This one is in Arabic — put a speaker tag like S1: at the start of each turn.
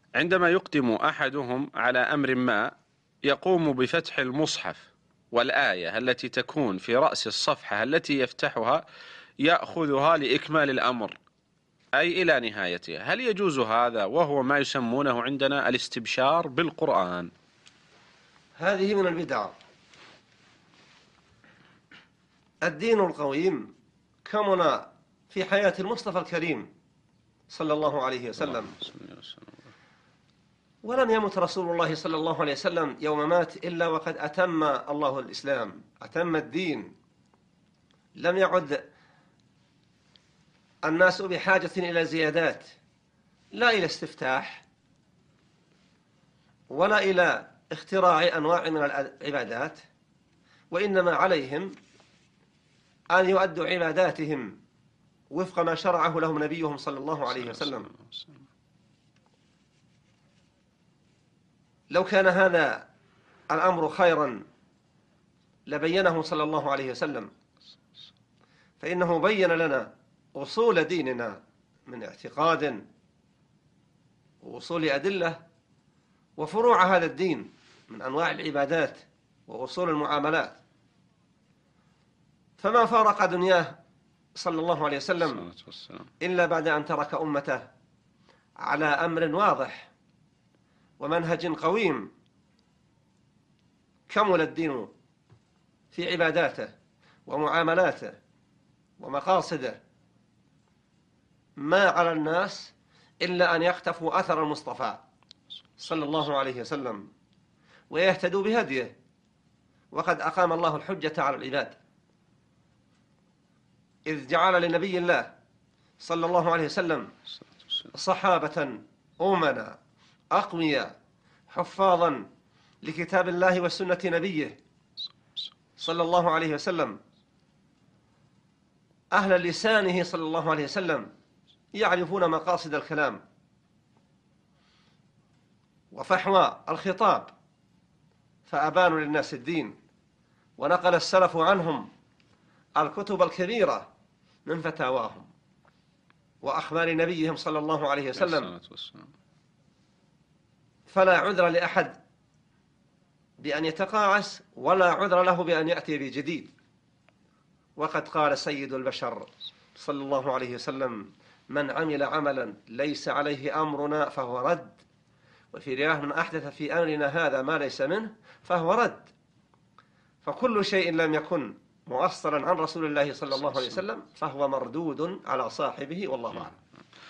S1: عندما يقدم أحدهم على أمر ما يقوم بفتح المصحف، والآية التي تكون في رأس الصفحة التي يفتحها يأخذها لإكمال الأمر، أي إلى نهايته. هل يجوز هذا وهو ما يسمونه عندنا الاستبشار بالقرآن؟
S2: هذه من البدع. الدين القويم كمن في حياة المصطفى الكريم صلى الله عليه وسلم، ولم يمت رسول الله صلى الله عليه وسلم يوم مات إلا وقد أتم الله الإسلام، أتم الدين. لم يعد الناس بحاجة إلى زيادات، لا إلى استفتاح ولا إلى اختراع أنواع من العبادات، وإنما عليهم أن يؤدوا عباداتهم وفق ما شرعه لهم نبيهم صلى الله عليه وسلم. لو كان هذا الأمر خيرا لبينه صلى الله عليه وسلم، فإنه بين لنا أصول ديننا من اعتقاد وأصول أدلة، وفروع هذا الدين من أنواع العبادات وأصول المعاملات. فما فارق دنياه صلى الله عليه وسلم إلا بعد أن ترك أمته على أمر واضح ومنهج قويم. كمل الدين في عباداته ومعاملاته ومقاصده، ما على الناس إلا أن يقتفوا أثر المصطفى صلى الله عليه وسلم ويهتدوا بهديه، وقد أقام الله الحجة على العباد، إذ جعل لنبي الله صلى الله عليه وسلم صحابة أمنا أقوياء حفاظا لكتاب الله وسنة نبيه صلى الله عليه وسلم، أهل لسانه صلى الله عليه وسلم، يعرفون مقاصد الكلام وفحوى الخطاب، فأبانوا للناس الدين. ونقل السلف عنهم الكتب الكبيرة من فتاواهم وأخبار نبيهم صلى الله عليه وسلم، فلا عذر لأحد بأن يتقاعس، ولا عذر له بأن يأتي بجديد. وقد قال سيد البشر صلى الله عليه وسلم: من عمل عملا ليس عليه أمرنا فهو رد، وفي رواية: من أحدث في أمرنا هذا ما ليس منه فهو رد. فكل شيء لم يكن مؤصلا عن رسول الله صلى الله عليه وسلم فهو مردود على صاحبه، والله أعلم.